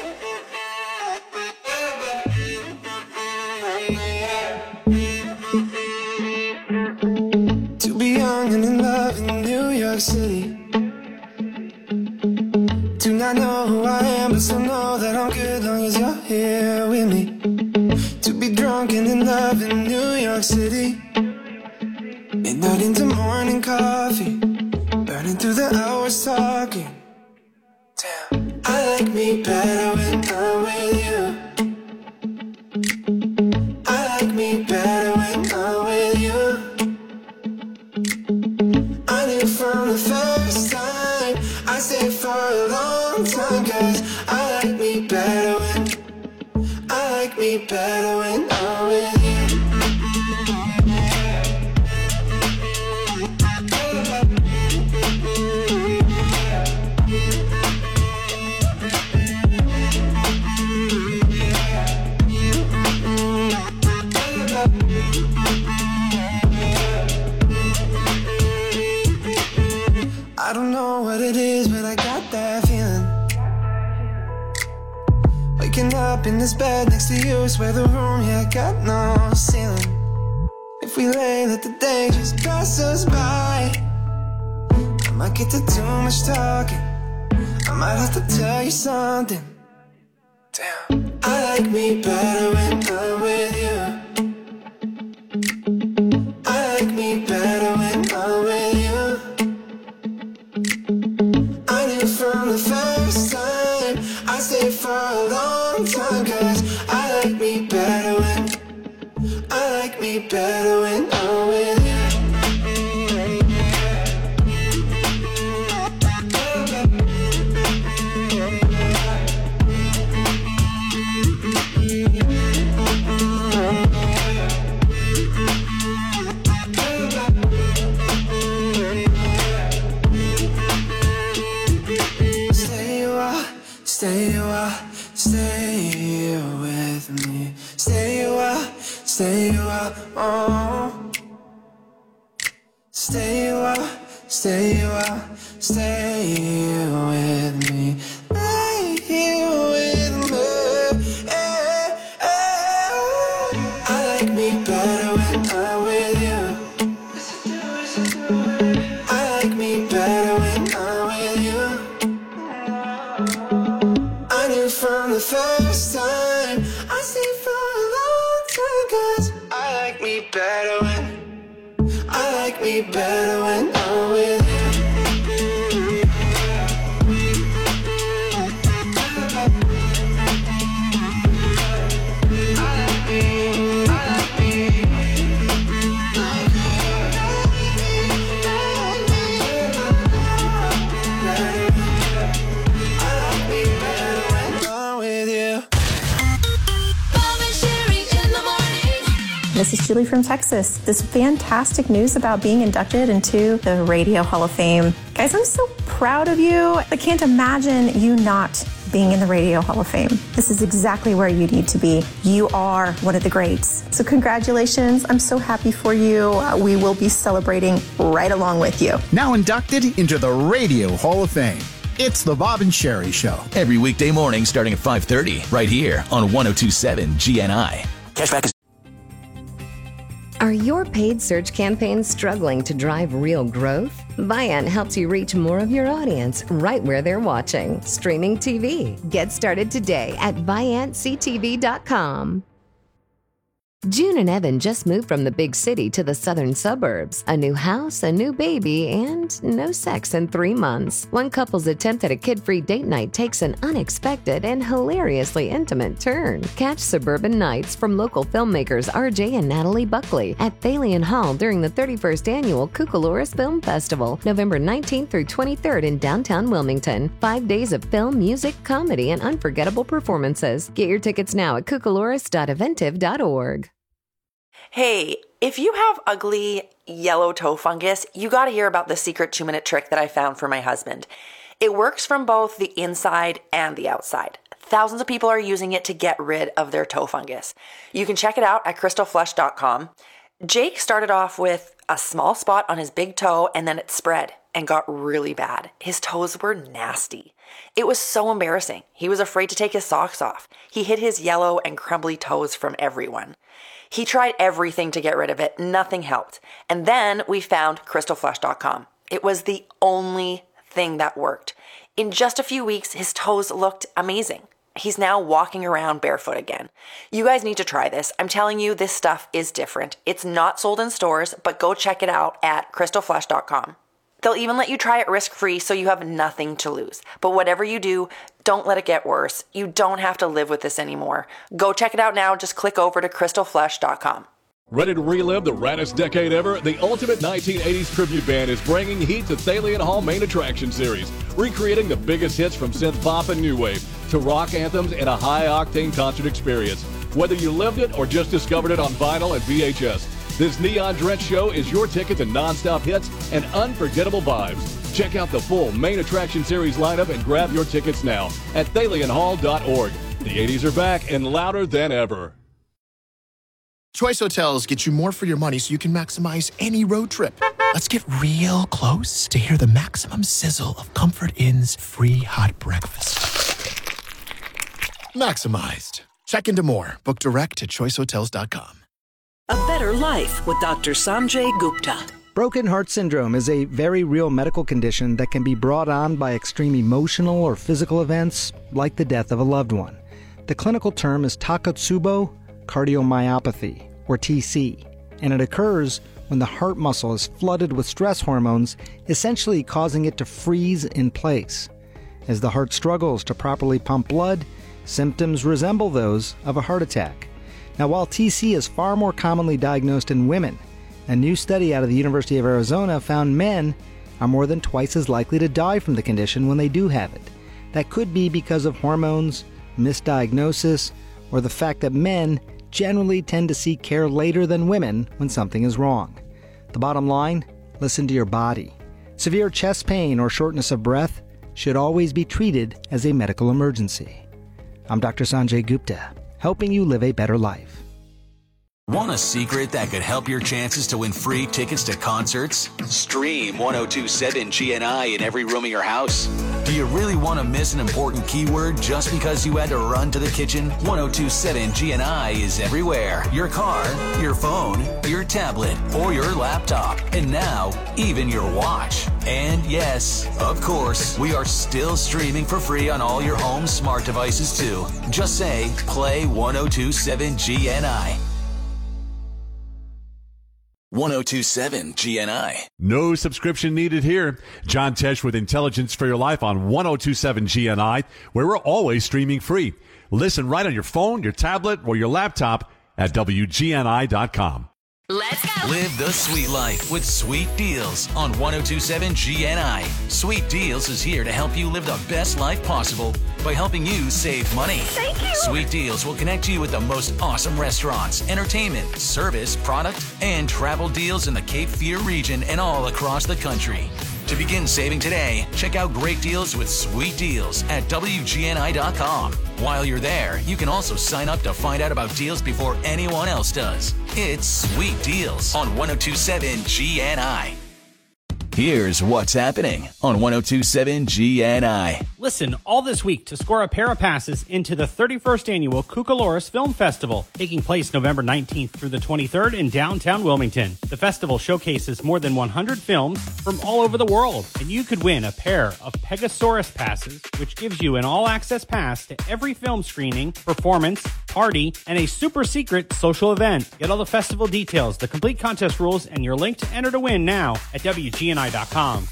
To be young and in love in New York City. Do not know who I am, but still know that I'm good long as you're here with me. To be drunk and in love in New York City. Midnight into morning coffee, burning through the hours talking. Damn, I like me better when I'm with you. I like me better when I'm with you. I knew from the first time I stayed for a long time, cause I like me better when I like me better when I'm with you. I don't know what it is, but I got that feeling. Waking up in this bed next to you, swear the room, yeah, got no ceiling. If we lay, let the day just pass us by. I might get to too much talking, I might have to tell you something. Damn, I like me better when I'm with you. I like me better when I'm with you. I knew from the first time I stayed for a long time, cause I like me better when I like me better when I'm with you. Stay a while, stay with me. Stay a while, stay a while, oh. Stay a while, stay a while, stay with me. Stay here with me. Yeah, yeah. I like me better when I'm with you. I like me better when I'm with you. From the first time I stayed for a long time, cause I like me better when I like me better when I'm with you. I like me, I like me. This is Julie from Texas. This fantastic news about being inducted into the Radio Hall of Fame. Guys, I'm so proud of you. I can't imagine you not being in the Radio Hall of Fame. This is exactly where you need to be. You are one of the greats. So congratulations. I'm so happy for you. Uh, we will be celebrating right along with you. Now inducted into the Radio Hall of Fame. It's the Bob and Sherry Show. Every weekday morning starting at five thirty, right here on one oh two point seven G N I. Cashback is... Are your paid search campaigns struggling to drive real growth? Viant helps you reach more of your audience right where they're watching. Streaming T V. Get started today at viant c t v dot com. June and Evan just moved from the big city to the southern suburbs. A new house, a new baby, and no sex in three months. One couple's attempt at a kid-free date night takes an unexpected and hilariously intimate turn. Catch Suburban Nights from local filmmakers R J and Natalie Buckley at Thalian Hall during the thirty-first Annual Cucaloris Film Festival, November nineteenth through twenty-third in downtown Wilmington. Five days of film, music, comedy, and unforgettable performances. Get your tickets now at cucaloris dot eventive dot org. Hey, if you have ugly yellow toe fungus, you got to hear about the secret two-minute trick that I found for my husband. It works from both the inside and the outside. Thousands of people are using it to get rid of their toe fungus. You can check it out at crystal flush dot com. Jake started off with a small spot on his big toe and then it spread and got really bad. His toes were nasty. It was so embarrassing. He was afraid to take his socks off. He hid his yellow and crumbly toes from everyone. He tried everything to get rid of it. Nothing helped. And then we found crystal flush dot com. It was the only thing that worked. In just a few weeks, his toes looked amazing. He's now walking around barefoot again. You guys need to try this. I'm telling you, this stuff is different. It's not sold in stores, but go check it out at crystal flush dot com. They'll even let you try it risk-free so you have nothing to lose. But whatever you do, don't let it get worse. You don't have to live with this anymore. Go check it out now. Just click over to crystal flush dot com. Ready to relive the raddest decade ever? The Ultimate nineteen eighties Tribute Band is bringing heat to Thalian Hall Main Attraction Series, recreating the biggest hits from synth pop and new wave to rock anthems in a high-octane concert experience. Whether you lived it or just discovered it on vinyl and V H S, this neon-drenched show is your ticket to non-stop hits and unforgettable vibes. Check out the full Main Attraction Series lineup and grab your tickets now at thalian hall dot org. The eighties are back and louder than ever. Choice Hotels get you more for your money so you can maximize any road trip. Let's get real close to hear the maximum sizzle of Comfort Inn's free hot breakfast. Maximized. Check into more. Book direct at choice hotels dot com. A better life with Doctor Sanjay Gupta. Broken heart syndrome is a very real medical condition that can be brought on by extreme emotional or physical events like the death of a loved one. The clinical term is Takotsubo cardiomyopathy, or T C, and it occurs when the heart muscle is flooded with stress hormones, essentially causing it to freeze in place. As the heart struggles to properly pump blood, symptoms resemble those of a heart attack. Now, while T C is far more commonly diagnosed in women, a new study out of the University of Arizona found men are more than twice as likely to die from the condition when they do have it. That could be because of hormones, misdiagnosis, or the fact that men generally tend to seek care later than women when something is wrong. The bottom line? Listen to your body. Severe chest pain or shortness of breath should always be treated as a medical emergency. I'm Doctor Sanjay Gupta, helping you live a better life. Want a secret that could help your chances to win free tickets to concerts? Stream one oh two seven G N I in every room of your house. Do you really want to miss an important keyword just because you had to run to the kitchen? one oh two seven G N I is everywhere. Your car, your phone, your tablet, or your laptop. And now, even your watch. And yes, of course, we are still streaming for free on all your home smart devices too. Just say, play one oh two seven G N I. one oh two seven G N I. No subscription needed here. John Tesh with Intelligence for Your Life on one oh two seven G N I, where we're always streaming free. Listen right on your phone, your tablet, or your laptop at W G N I dot com. Let's go. Live the sweet life with Sweet Deals on one oh two seven G N I. Sweet Deals is here to help you live the best life possible by helping you save money. Thank you. Sweet Deals will connect you with the most awesome restaurants, entertainment, service, product, and travel deals in the Cape Fear region and all across the country. To begin saving today, check out great deals with Sweet Deals at W G N I dot com. While you're there, you can also sign up to find out about deals before anyone else does. It's Sweet Deals on one oh two seven G N I. Here's what's happening on one oh two seven G N I. Listen all this week to score a pair of passes into the thirty-first Annual Cucaloris Film Festival, taking place November nineteenth through the twenty-third in downtown Wilmington. The festival showcases more than one hundred films from all over the world, and you could win a pair of Pegasaurus passes, which gives you an all-access pass to every film screening, performance, party, and a super secret social event. Get all the festival details, the complete contest rules, and your link to enter to win now at W G N I dot com.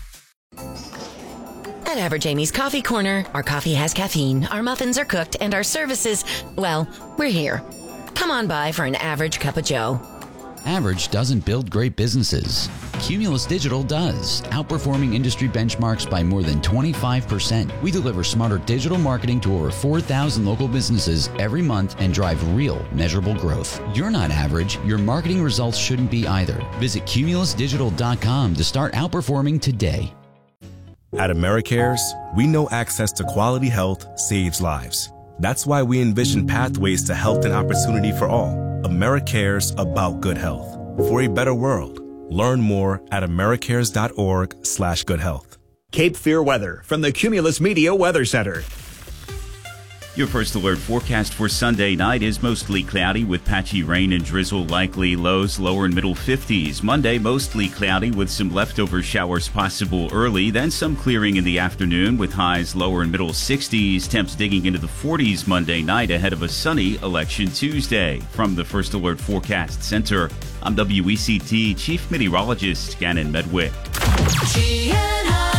At Average Amy's Coffee Corner, our coffee has caffeine, our muffins are cooked, and our services, well, we're here. Come on by for an average cup of joe. Average doesn't build great businesses. Cumulus Digital does, outperforming industry benchmarks by more than twenty-five percent. We deliver smarter digital marketing to over four thousand local businesses every month and drive real, measurable growth. You're not average. Your marketing results shouldn't be either. Visit cumulus digital dot com to start outperforming today. At AmeriCares, we know access to quality health saves lives. That's why we envision pathways to health and opportunity for all. AmeriCares, about good health. For a better world. Learn more at americares.org slash good health. Cape Fear weather from the Cumulus Media Weather Center. Your first alert forecast for Sunday night is mostly cloudy with patchy rain and drizzle likely. Lows lower and middle fifties. Monday, mostly cloudy with some leftover showers possible early. Then some clearing in the afternoon with highs lower and middle sixties. Temps digging into the forties Monday night ahead of a sunny Election Tuesday. From the First Alert Forecast Center, I'm W E C T Chief Meteorologist Gannon Medwick. G N I.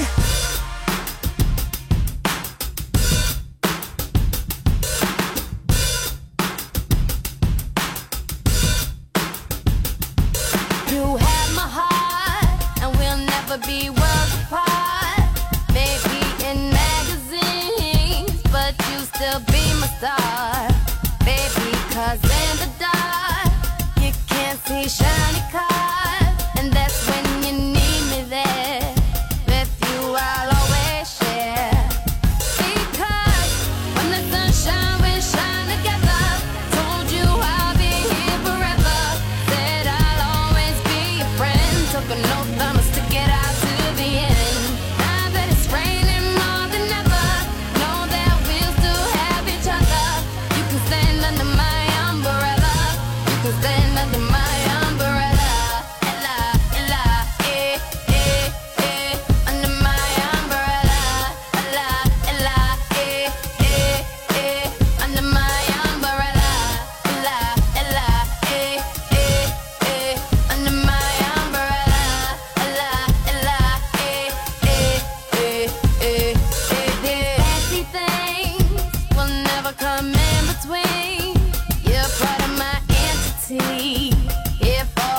You have my heart, and we'll never be worlds apart. Maybe in magazines, but you still be my star. Baby, 'cause in the dark, you can't see shiny cars, and that's when you need me there. With you, I'll always share. Because when the sunshine will shine together, told you I'll be here forever. Said I'll always be your friend. Took an oath I must stick it out to the end. Now that it's raining more than ever, know that we'll still have each other. You can stand under my umbrella. You can stand under my umbrella. Ella, Ella, eh, eh, eh, under my umbrella. Ella, Ella, eh, eh, eh, under my umbrella. Ella, Ella, eh, eh, eh, under my umbrella. Ella, Ella, eh, eh, eh, eh, eh, eh. Fancy things will never come in between. You're part of my entity, here for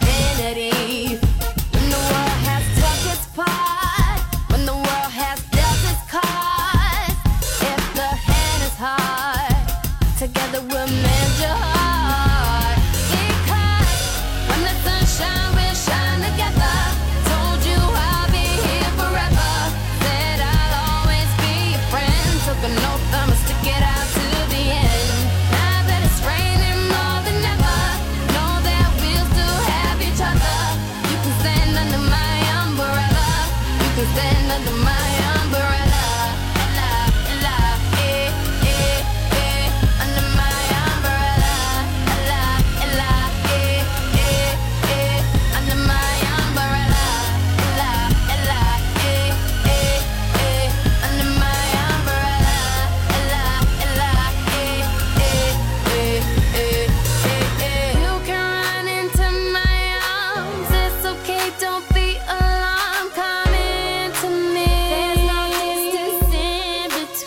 infinity. When the world has took its part, when the world has dealt its cards, if the hand is hard, together we'll mend your heart. Because when the sunshine will shine together, told you I'll be here forever. Said I'll always be your friend. Took an oath I must stick it out to the end. Now that it's raining more than ever, know that we'll still have each other. You can stand under my umbrella. You can stand under my umbrella. Ella, Ella, eh, eh, eh, under my umbrella. Ella, Ella, eh, eh, eh, under my umbrella. Ella, Ella, eh, eh, eh, under my umbrella. Ella, Ella, eh, eh, eh, eh, eh, eh. You can run into my arms. It's okay, don't be alarmed. Come into me. There's no distance in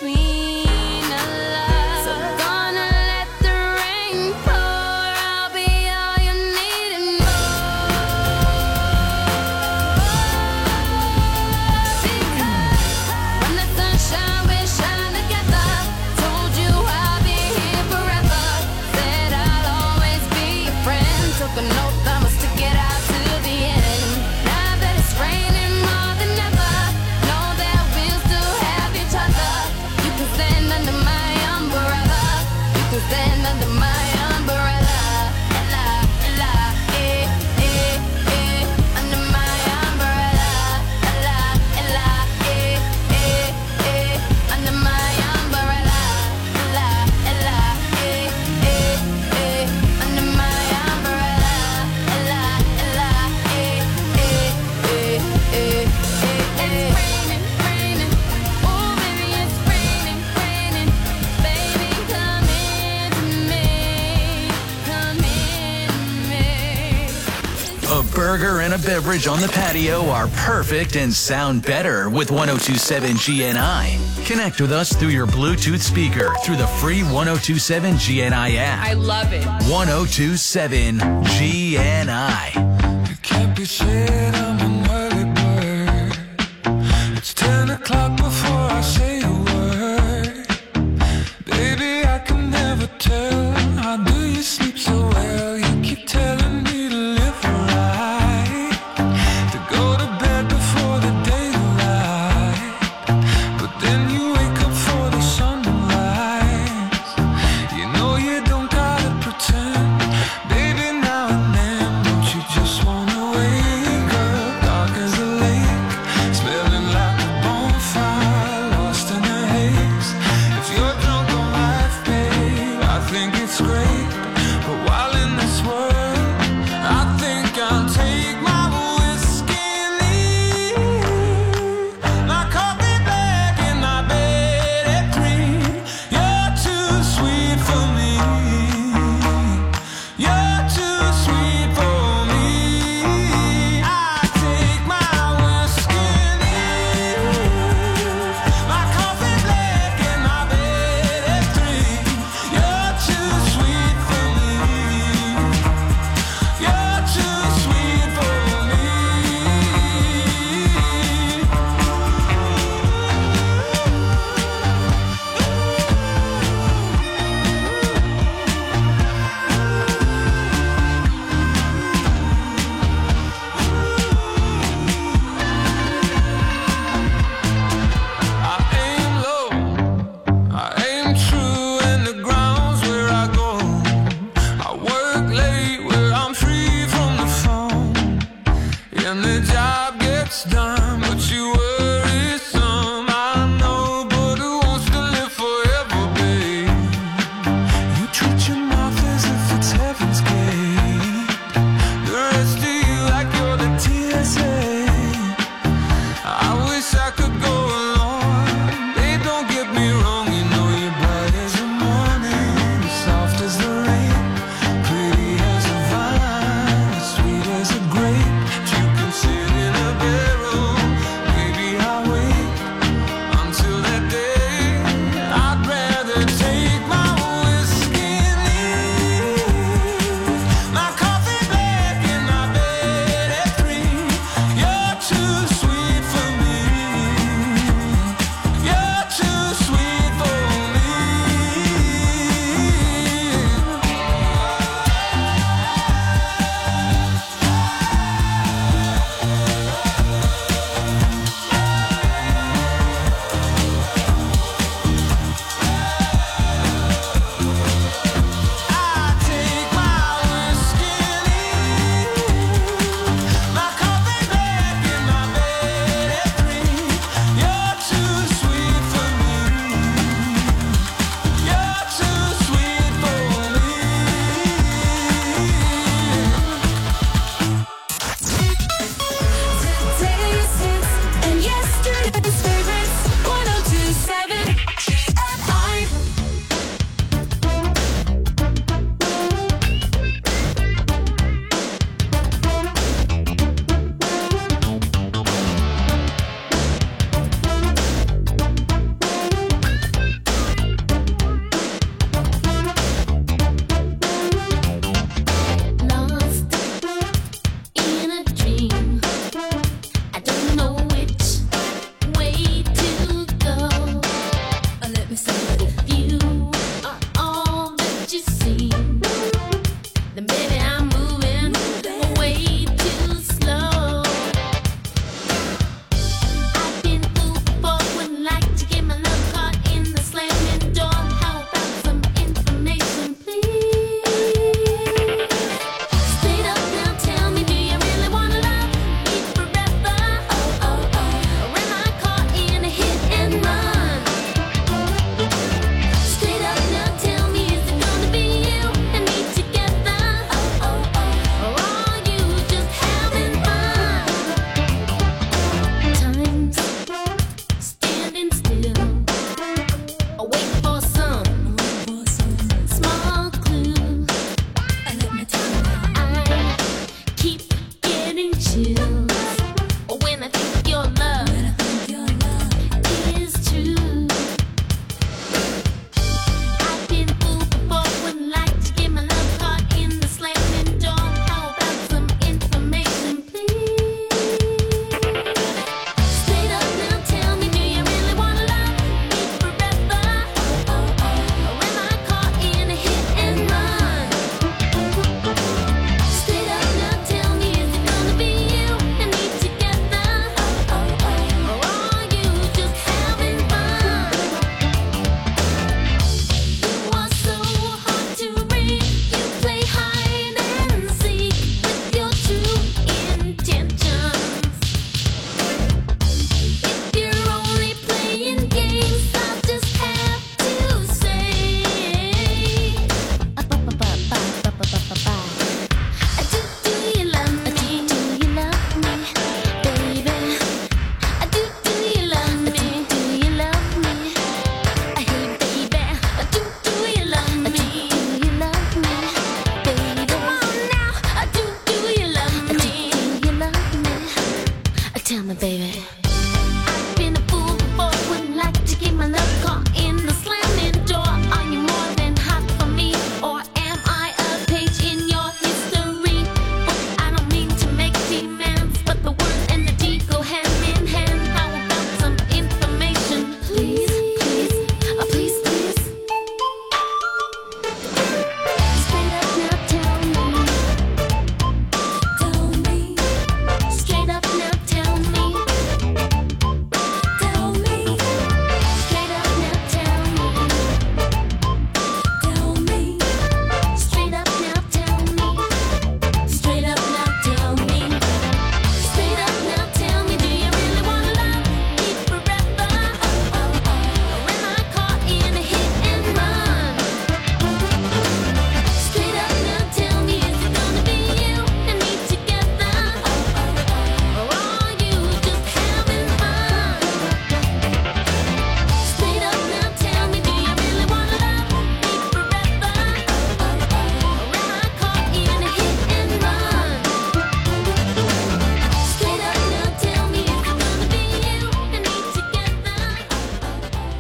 between us. So gonna let the rain pour. I'll be all you need and more. Because when the sunshine will shine together, told you I'll be here forever. Said I'll always be your friend. Took an oath I must stick it out to the end. Now that it's raining more than ever, know that we'll still have each other. You can stand under my umbrella. You can stand under my umbrella. Ella, Ella, eh, eh, eh, under my umbrella. Ella, Ella, eh, eh, eh, under my umbrella. Ella, Ella, eh, eh, eh, under my umbrella. Ella, Ella, eh, eh, eh, eh, eh, eh. It's raining, raining. Oh, baby, it's raining, raining. Baby, come into me. Come into me. A burger and a beverage on the patio are perfect and sound better with one oh two point seven G N I. Connect with us through your Bluetooth speaker through the free one oh two point seven G N I app. I love it. one oh two point seven G N I. Can't be said I'm an early bird. It's ten o'clock before I say a word. Baby, I can never tell